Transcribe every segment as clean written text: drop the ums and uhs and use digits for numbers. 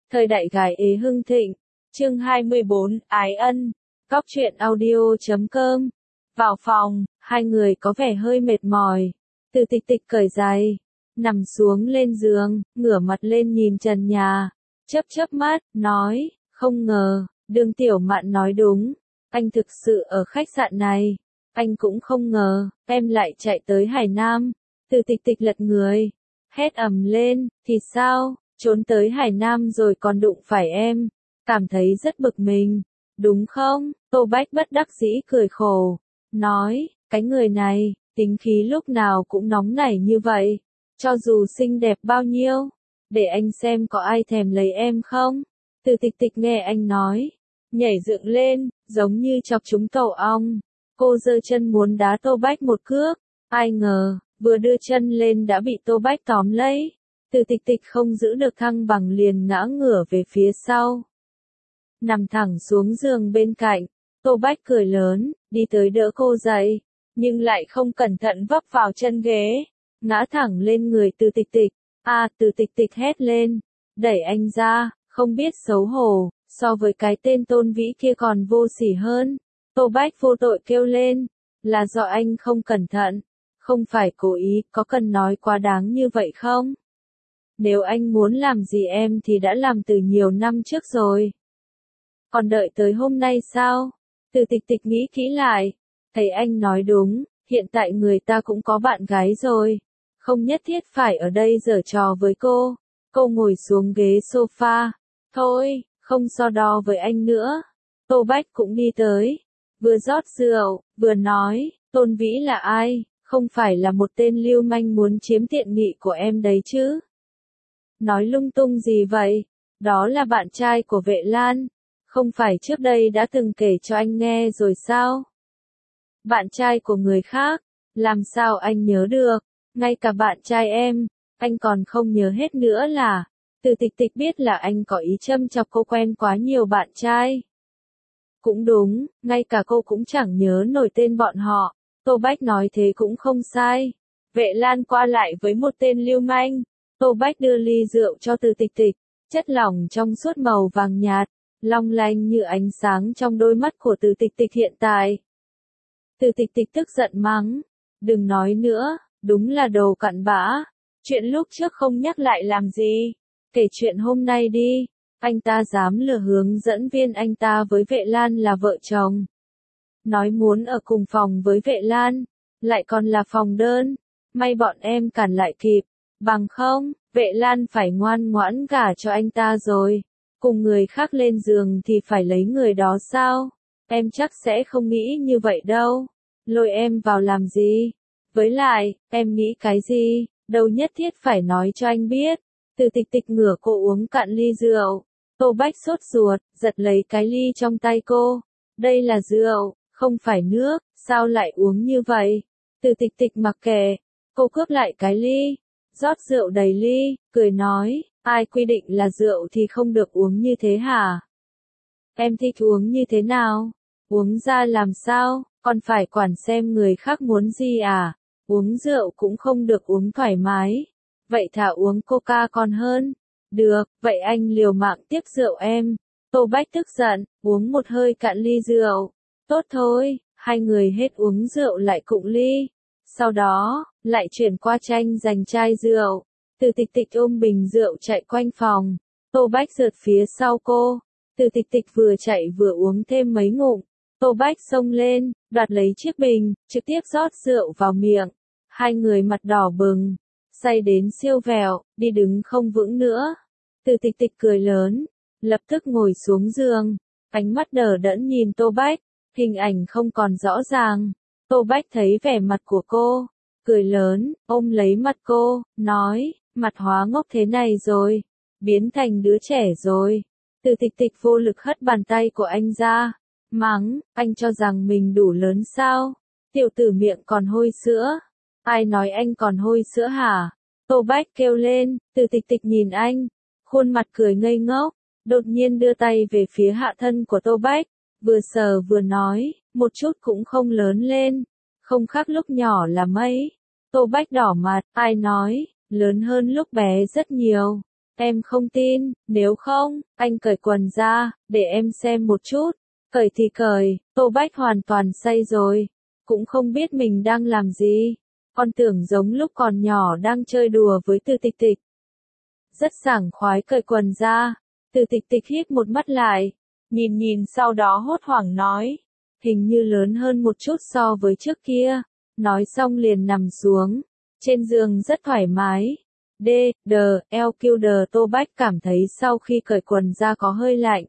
Thời đại gái ế hưng thịnh. Chương 24, Ái Ân. Góc truyện audio.com. Vào phòng, hai người có vẻ hơi mệt mỏi. Từ Tịch Tịch cởi giày, nằm xuống lên giường, ngửa mặt lên nhìn trần nhà, chớp chớp mắt, nói, không ngờ, Đường Tiểu Mạn nói đúng, anh thực sự ở khách sạn này. Anh cũng không ngờ, em lại chạy tới Hải Nam. Từ Tịch Tịch lật người, hét ầm lên, thì sao, trốn tới Hải Nam rồi còn đụng phải em, cảm thấy rất bực mình, đúng không? Tô Bách bất đắc dĩ cười khổ, nói, cái người này, tính khí lúc nào cũng nóng nảy như vậy, cho dù xinh đẹp bao nhiêu, để anh xem có ai thèm lấy em không? Từ Tịch Tịch nghe anh nói, nhảy dựng lên, giống như chọc trúng tổ ong. Cô giơ chân muốn đá Tô Bách một cước, ai ngờ, vừa đưa chân lên đã bị Tô Bách tóm lấy. Từ Tịch Tịch không giữ được thăng bằng liền ngã ngửa về phía sau. Nằm thẳng xuống giường bên cạnh, Tô Bách cười lớn, đi tới đỡ cô dậy, nhưng lại không cẩn thận vấp vào chân ghế, ngã thẳng lên người Từ Tịch Tịch. Từ Tịch Tịch hét lên, đẩy anh ra, không biết xấu hổ, so với cái tên Tôn Vĩ kia còn vô sỉ hơn. Tô Bách vô tội kêu lên, là do anh không cẩn thận, không phải cố ý, có cần nói quá đáng như vậy không? Nếu anh muốn làm gì em thì đã làm từ nhiều năm trước rồi. Còn đợi tới hôm nay sao? Từ Tịch Tịch nghĩ kỹ lại, thấy anh nói đúng, hiện tại người ta cũng có bạn gái rồi, không nhất thiết phải ở đây giở trò với cô. Cô ngồi xuống ghế sofa, thôi, không so đo với anh nữa. Tô Bách cũng đi tới, vừa rót rượu, vừa nói, Tôn Vĩ là ai, không phải là một tên lưu manh muốn chiếm tiện nghi của em đấy chứ? Nói lung tung gì vậy? Đó là bạn trai của Vệ Lan, không phải trước đây đã từng kể cho anh nghe rồi sao? Bạn trai của người khác, làm sao anh nhớ được, ngay cả bạn trai em, anh còn không nhớ hết nữa là? Từ Tịch Tịch biết là anh có ý châm chọc cô quen quá nhiều bạn trai. Cũng đúng, ngay cả cô cũng chẳng nhớ nổi tên bọn họ. Tô Bách nói thế cũng không sai. Vệ Lan qua lại với một tên lưu manh. Tô Bách đưa ly rượu cho Từ Tịch Tịch, chất lỏng trong suốt màu vàng nhạt, long lanh như ánh sáng trong đôi mắt của Từ Tịch Tịch hiện tại. Từ Tịch Tịch tức giận mắng, đừng nói nữa, đúng là đồ cặn bã. Chuyện lúc trước không nhắc lại làm gì, kể chuyện hôm nay đi. Anh ta dám lừa hướng dẫn viên anh ta với Vệ Lan là vợ chồng. Nói muốn ở cùng phòng với Vệ Lan, lại còn là phòng đơn. May bọn em cản lại kịp, bằng không, Vệ Lan phải ngoan ngoãn gả cho anh ta rồi. Cùng người khác lên giường thì phải lấy người đó sao? Em chắc sẽ không nghĩ như vậy đâu. Lôi em vào làm gì? Với lại, em nghĩ cái gì, đâu nhất thiết phải nói cho anh biết. Từ Tịch Tịch ngửa cô uống cạn ly rượu. Tô Bách sốt ruột, giật lấy cái ly trong tay cô. Đây là rượu, không phải nước, sao lại uống như vậy? Từ Tịch Tịch mặc kệ, cô cướp lại cái ly, rót rượu đầy ly, cười nói, ai quy định là rượu thì không được uống như thế hả? Em thích uống như thế nào? Uống ra làm sao, còn phải quản xem người khác muốn gì à? Uống rượu cũng không được uống thoải mái. Vậy thà uống coca còn hơn. Được, vậy anh liều mạng tiếp rượu em. Tô Bách tức giận, uống một hơi cạn ly rượu. Tốt thôi, hai người hết uống rượu lại cụng ly. Sau đó, lại chuyển qua tranh giành chai rượu. Từ Tịch Tịch ôm bình rượu chạy quanh phòng. Tô Bách rượt phía sau cô. Từ Tịch Tịch vừa chạy vừa uống thêm mấy ngụm. Tô Bách xông lên, đoạt lấy chiếc bình, trực tiếp rót rượu vào miệng. Hai người mặt đỏ bừng, say đến siêu vẹo, đi đứng không vững nữa. Từ Tịch Tịch cười lớn, lập tức ngồi xuống giường, ánh mắt đờ đẫn nhìn Tô Bách, hình ảnh không còn rõ ràng. Tô Bách thấy vẻ mặt của cô, cười lớn, ôm lấy mặt cô, nói, mặt hóa ngốc thế này rồi, biến thành đứa trẻ rồi. Từ Tịch Tịch vô lực hất bàn tay của anh ra, mắng, anh cho rằng mình đủ lớn sao? Tiểu tử miệng còn hôi sữa. Ai nói anh còn hôi sữa hả? Tô Bách kêu lên. Từ Tịch Tịch nhìn anh, khuôn mặt cười ngây ngốc, đột nhiên đưa tay về phía hạ thân của Tô Bách, vừa sờ vừa nói, một chút cũng không lớn lên, không khác lúc nhỏ là mấy. Tô Bách đỏ mặt, ai nói, lớn hơn lúc bé rất nhiều. Em không tin, nếu không, anh cởi quần ra, để em xem một chút. Cởi thì cởi, Tô Bách hoàn toàn say rồi, cũng không biết mình đang làm gì. Con tưởng giống lúc còn nhỏ đang chơi đùa với Từ Tịch Tịch. Rất sảng khoái cởi quần ra, Từ Tịch Tịch hít một mắt lại, nhìn sau đó hốt hoảng nói, hình như lớn hơn một chút so với trước kia. Nói xong liền nằm xuống, trên giường rất thoải mái. Tô Bách cảm thấy sau khi cởi quần ra có hơi lạnh.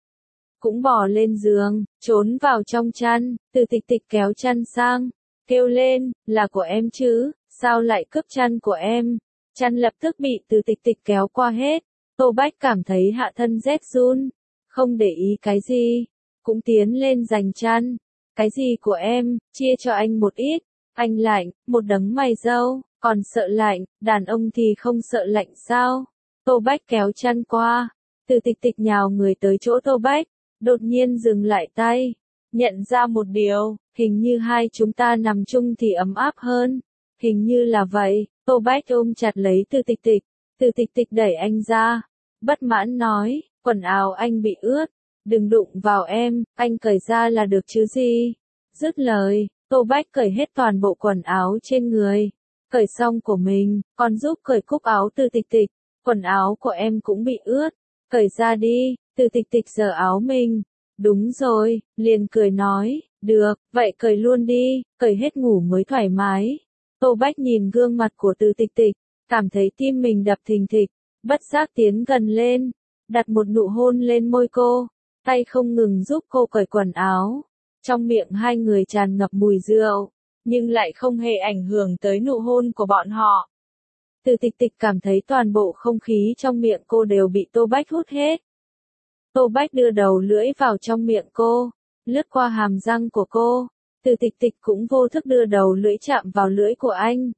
Cũng bò lên giường, trốn vào trong chăn, Từ Tịch Tịch kéo chăn sang, kêu lên, là của em chứ, sao lại cướp chăn của em? Chăn lập tức bị Từ Tịch Tịch kéo qua hết, Tô Bách cảm thấy hạ thân rét run, không để ý cái gì, cũng tiến lên giành chăn. Cái gì của em, chia cho anh một ít, anh lạnh, một đấng mày râu, còn sợ lạnh, đàn ông thì không sợ lạnh sao? Tô Bách kéo chăn qua, Từ Tịch Tịch nhào người tới chỗ Tô Bách, đột nhiên dừng lại tay, nhận ra một điều, hình như hai chúng ta nằm chung thì ấm áp hơn, hình như là vậy. Tô Bách ôm chặt lấy Từ Tịch Tịch, Từ Tịch Tịch đẩy anh ra, bất mãn nói, quần áo anh bị ướt, đừng đụng vào em, anh cởi ra là được chứ gì. Dứt lời, Tô Bách cởi hết toàn bộ quần áo trên người, cởi xong của mình, còn giúp cởi cúc áo Từ Tịch Tịch, quần áo của em cũng bị ướt, cởi ra đi. Từ Tịch Tịch giở áo mình, đúng rồi, liền cười nói, được, vậy cởi luôn đi, cởi hết ngủ mới thoải mái. Tô Bách nhìn gương mặt của Từ Tịch Tịch, cảm thấy tim mình đập thình thịch, bất giác tiến gần lên, đặt một nụ hôn lên môi cô, tay không ngừng giúp cô cởi quần áo. Trong miệng hai người tràn ngập mùi rượu, nhưng lại không hề ảnh hưởng tới nụ hôn của bọn họ. Từ Tịch Tịch cảm thấy toàn bộ không khí trong miệng cô đều bị Tô Bách hút hết. Tô Bách đưa đầu lưỡi vào trong miệng cô, lướt qua hàm răng của cô, Từ Tịch Tịch cũng vô thức đưa đầu lưỡi chạm vào lưỡi của anh.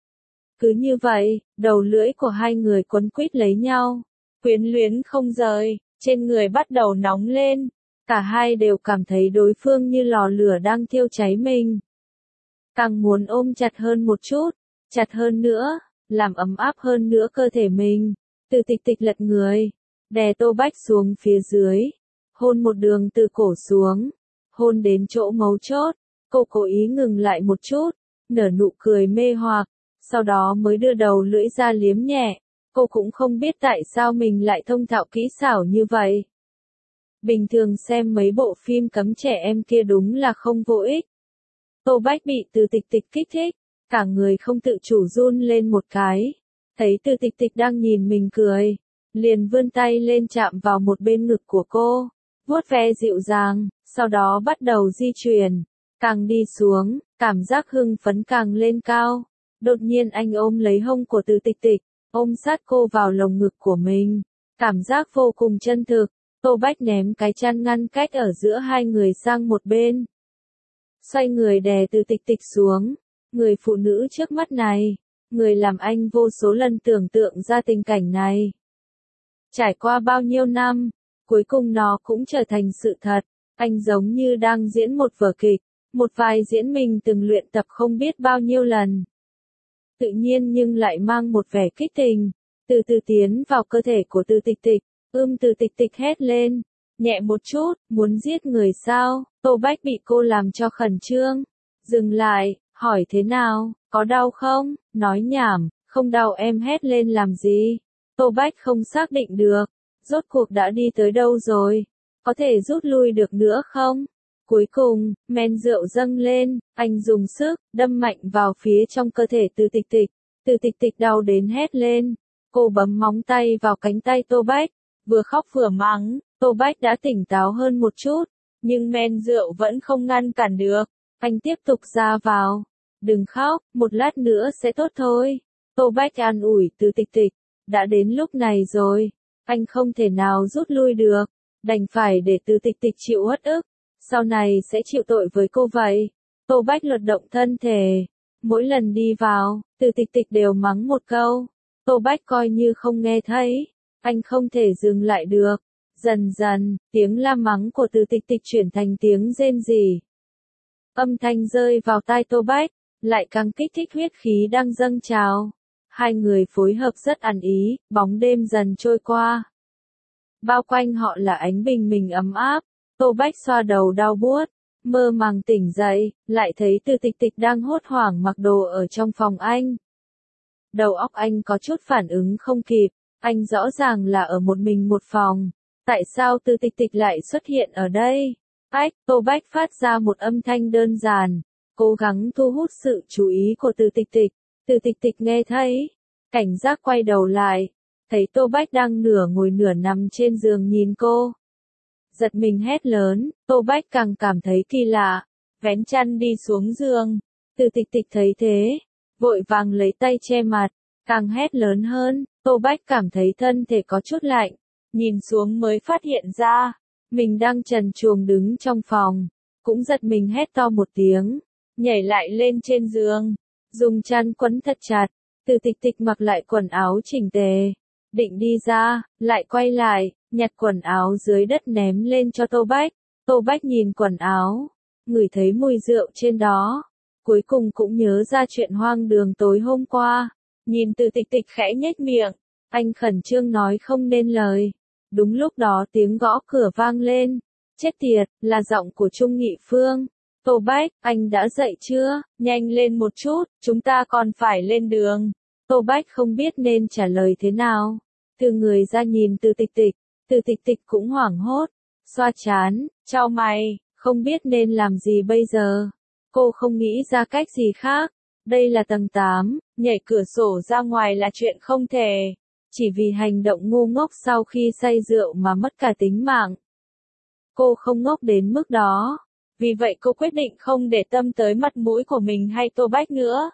Cứ như vậy, đầu lưỡi của hai người quấn quýt lấy nhau, quyến luyến không rời, trên người bắt đầu nóng lên, cả hai đều cảm thấy đối phương như lò lửa đang thiêu cháy mình. Càng muốn ôm chặt hơn một chút, chặt hơn nữa, làm ấm áp hơn nữa cơ thể mình. Từ Tịch Tịch lật người, đè Tô Bách xuống phía dưới, hôn một đường từ cổ xuống, hôn đến chỗ mấu chốt, cô cố ý ngừng lại một chút, nở nụ cười mê hoặc, sau đó mới đưa đầu lưỡi ra liếm nhẹ, cô cũng không biết tại sao mình lại thông thạo kỹ xảo như vậy. Bình thường xem mấy bộ phim cấm trẻ em kia đúng là không vô ích. Tô Bách bị Từ Tịch Tịch kích thích, cả người không tự chủ run lên một cái, thấy Từ Tịch Tịch đang nhìn mình cười, liền vươn tay lên chạm vào một bên ngực của cô, vuốt ve dịu dàng, sau đó bắt đầu di chuyển, càng đi xuống, cảm giác hưng phấn càng lên cao. Đột nhiên anh ôm lấy hông của Từ Tịch Tịch, ôm sát cô vào lồng ngực của mình, cảm giác vô cùng chân thực. Tô Bách ném cái chăn ngăn cách ở giữa hai người sang một bên, xoay người đè Từ Tịch Tịch xuống. Người phụ nữ trước mắt này, người làm anh vô số lần tưởng tượng ra tình cảnh này. Trải qua bao nhiêu năm, cuối cùng nó cũng trở thành sự thật. Anh giống như đang diễn một vở kịch, một vai diễn mình từng luyện tập không biết bao nhiêu lần. Tự nhiên nhưng lại mang một vẻ kích tình, từ từ tiến vào cơ thể của Từ Tịch Tịch. Từ Tịch Tịch hét lên, nhẹ một chút, muốn giết người sao? Tô Bách bị cô làm cho khẩn trương, dừng lại, hỏi thế nào, có đau không? Nói nhảm, không đau em hét lên làm gì? Tô Bách không xác định được, rốt cuộc đã đi tới đâu rồi? Có thể rút lui được nữa không? Cuối cùng, men rượu dâng lên, anh dùng sức, đâm mạnh vào phía trong cơ thể Từ Tịch Tịch. Từ Tịch Tịch đau đến hét lên, cô bấm móng tay vào cánh tay Tô Bách, vừa khóc vừa mắng. Tô Bách đã tỉnh táo hơn một chút, nhưng men rượu vẫn không ngăn cản được. Anh tiếp tục ra vào, đừng khóc, một lát nữa sẽ tốt thôi. Tô Bách an ủi Từ Tịch Tịch, đã đến lúc này rồi, anh không thể nào rút lui được, đành phải để Từ Tịch Tịch chịu uất ức, sau này sẽ chịu tội với cô vậy. Tô Bách luật động thân thể, mỗi lần đi vào, Từ Tịch Tịch đều mắng một câu, Tô Bách coi như không nghe thấy, anh không thể dừng lại được. Dần dần, tiếng la mắng của Từ Tịch Tịch chuyển thành tiếng rên rỉ. Âm thanh rơi vào tai Tô Bách, lại càng kích thích huyết khí đang dâng trào. Hai người phối hợp rất ăn ý, bóng đêm dần trôi qua. Bao quanh họ là ánh bình minh ấm áp, Tô Bách xoa đầu đau buốt, mơ màng tỉnh dậy, lại thấy Từ Tịch Tịch đang hốt hoảng mặc đồ ở trong phòng anh. Đầu óc anh có chút phản ứng không kịp, anh rõ ràng là ở một mình một phòng. Tại sao Từ Tịch Tịch lại xuất hiện ở đây? Ách, Tô Bách phát ra một âm thanh đơn giản, cố gắng thu hút sự chú ý của Từ Tịch Tịch. Từ Tịch Tịch nghe thấy, cảnh giác quay đầu lại, thấy Tô Bách đang nửa ngồi nửa nằm trên giường nhìn cô. Giật mình hét lớn, Tô Bách càng cảm thấy kỳ lạ, vén chăn đi xuống giường. Từ Tịch Tịch thấy thế, vội vàng lấy tay che mặt, càng hét lớn hơn. Tô Bách cảm thấy thân thể có chút lạnh, nhìn xuống mới phát hiện ra, mình đang trần truồng đứng trong phòng, cũng giật mình hét to một tiếng, nhảy lại lên trên giường, dùng chăn quấn thật chặt. Từ Tịch Tịch mặc lại quần áo chỉnh tề, định đi ra, lại quay lại, nhặt quần áo dưới đất ném lên cho Tô Bách. Tô Bách nhìn quần áo, ngửi thấy mùi rượu trên đó, cuối cùng cũng nhớ ra chuyện hoang đường tối hôm qua, nhìn Từ Tịch Tịch khẽ nhếch miệng, anh khẩn trương nói không nên lời. Đúng lúc đó tiếng gõ cửa vang lên, chết tiệt, là giọng của Trung Nghị Phương. Tô Bách, anh đã dậy chưa? Nhanh lên một chút, chúng ta còn phải lên đường. Tô Bách không biết nên trả lời thế nào. Từ người ra nhìn Từ Tịch Tịch, Từ Tịch Tịch cũng hoảng hốt, xoa trán, chau mày, không biết nên làm gì bây giờ. Cô không nghĩ ra cách gì khác. Đây là tầng 8, nhảy cửa sổ ra ngoài là chuyện không thể. Chỉ vì hành động ngu ngốc sau khi say rượu mà mất cả tính mạng. Cô không ngốc đến mức đó. Vì vậy cô quyết định không để tâm tới mặt mũi của mình hay Tô Bách nữa.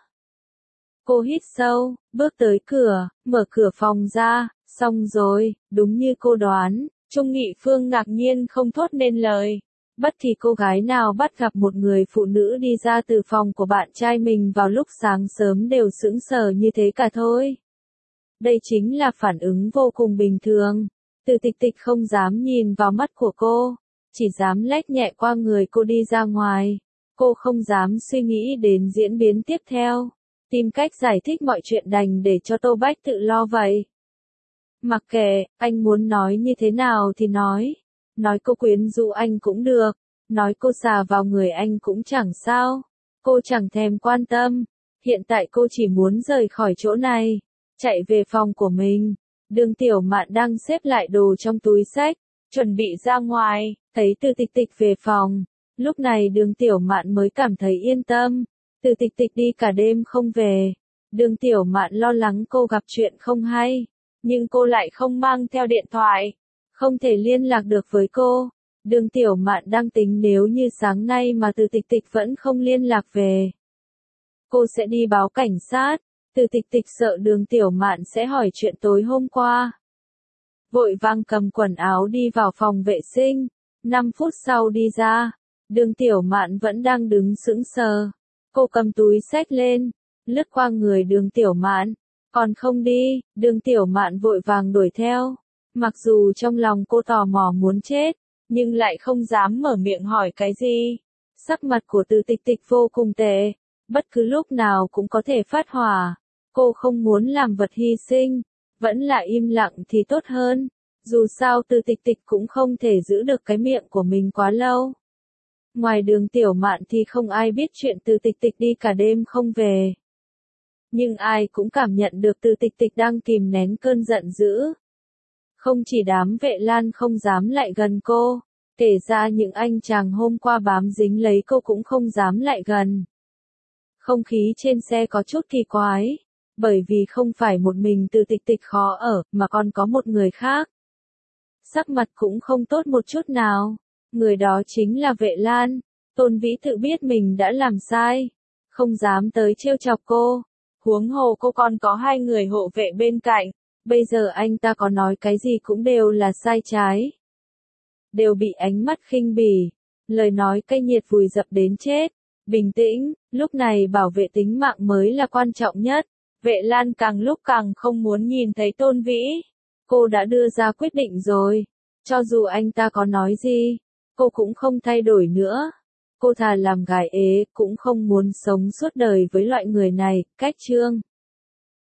Cô hít sâu, bước tới cửa, mở cửa phòng ra, xong rồi, đúng như cô đoán, Trung Nghị Phương ngạc nhiên không thốt nên lời. Bất kỳ cô gái nào bắt gặp một người phụ nữ đi ra từ phòng của bạn trai mình vào lúc sáng sớm đều sững sờ như thế cả thôi. Đây chính là phản ứng vô cùng bình thường. Từ Tịch Tịch không dám nhìn vào mắt của cô, chỉ dám lách nhẹ qua người cô đi ra ngoài. Cô không dám suy nghĩ đến diễn biến tiếp theo, tìm cách giải thích mọi chuyện đành để cho Tô Bách tự lo vậy. Mặc kệ, anh muốn nói như thế nào thì nói cô quyến rũ anh cũng được, nói cô xà vào người anh cũng chẳng sao. Cô chẳng thèm quan tâm, hiện tại cô chỉ muốn rời khỏi chỗ này, chạy về phòng của mình. Đường Tiểu Mạn đang xếp lại đồ trong túi xách, chuẩn bị ra ngoài, thấy Từ Tịch Tịch về phòng. Lúc này Đường Tiểu Mạn mới cảm thấy yên tâm. Từ Tịch Tịch đi cả đêm không về. Đường Tiểu Mạn lo lắng cô gặp chuyện không hay, nhưng cô lại không mang theo điện thoại, không thể liên lạc được với cô. Đường Tiểu Mạn đang tính nếu như sáng nay mà Từ Tịch Tịch vẫn không liên lạc về, cô sẽ đi báo cảnh sát. Từ Tịch Tịch sợ Đường Tiểu Mạn sẽ hỏi chuyện tối hôm qua. Vội vàng cầm quần áo đi vào phòng vệ sinh. 5 phút sau đi ra, Đường Tiểu Mạn vẫn đang đứng sững sờ. Cô cầm túi xách lên, lướt qua người Đường Tiểu Mạn. Còn không đi, Đường Tiểu Mạn vội vàng đuổi theo. Mặc dù trong lòng cô tò mò muốn chết, nhưng lại không dám mở miệng hỏi cái gì. Sắc mặt của Từ Tịch Tịch vô cùng tệ, bất cứ lúc nào cũng có thể phát hỏa. Cô không muốn làm vật hy sinh, vẫn là im lặng thì tốt hơn. Dù sao Từ Tịch Tịch cũng không thể giữ được cái miệng của mình quá lâu. Ngoài Đường Tiểu Mạn thì không ai biết chuyện Từ Tịch Tịch đi cả đêm không về. Nhưng ai cũng cảm nhận được Từ Tịch Tịch đang kìm nén cơn giận dữ. Không chỉ đám vệ lan không dám lại gần cô, kể ra những anh chàng hôm qua bám dính lấy cô cũng không dám lại gần. Không khí trên xe có chút kỳ quái, bởi vì không phải một mình Từ Tịch Tịch khó ở, mà còn có một người khác. Sắc mặt cũng không tốt một chút nào, người đó chính là vệ lan. Tôn Vĩ tự biết mình đã làm sai, không dám tới trêu chọc cô. Huống hồ cô còn có 2 người hộ vệ bên cạnh, bây giờ anh ta có nói cái gì cũng đều là sai trái. Đều bị ánh mắt khinh bỉ, lời nói cay nghiệt vùi dập đến chết. Bình tĩnh, lúc này bảo vệ tính mạng mới là quan trọng nhất. Vệ Lan càng lúc càng không muốn nhìn thấy Tôn Vĩ. Cô đã đưa ra quyết định rồi, cho dù anh ta có nói gì, cô cũng không thay đổi nữa. Cô thà làm gái ế, cũng không muốn sống suốt đời với loại người này. Cách chương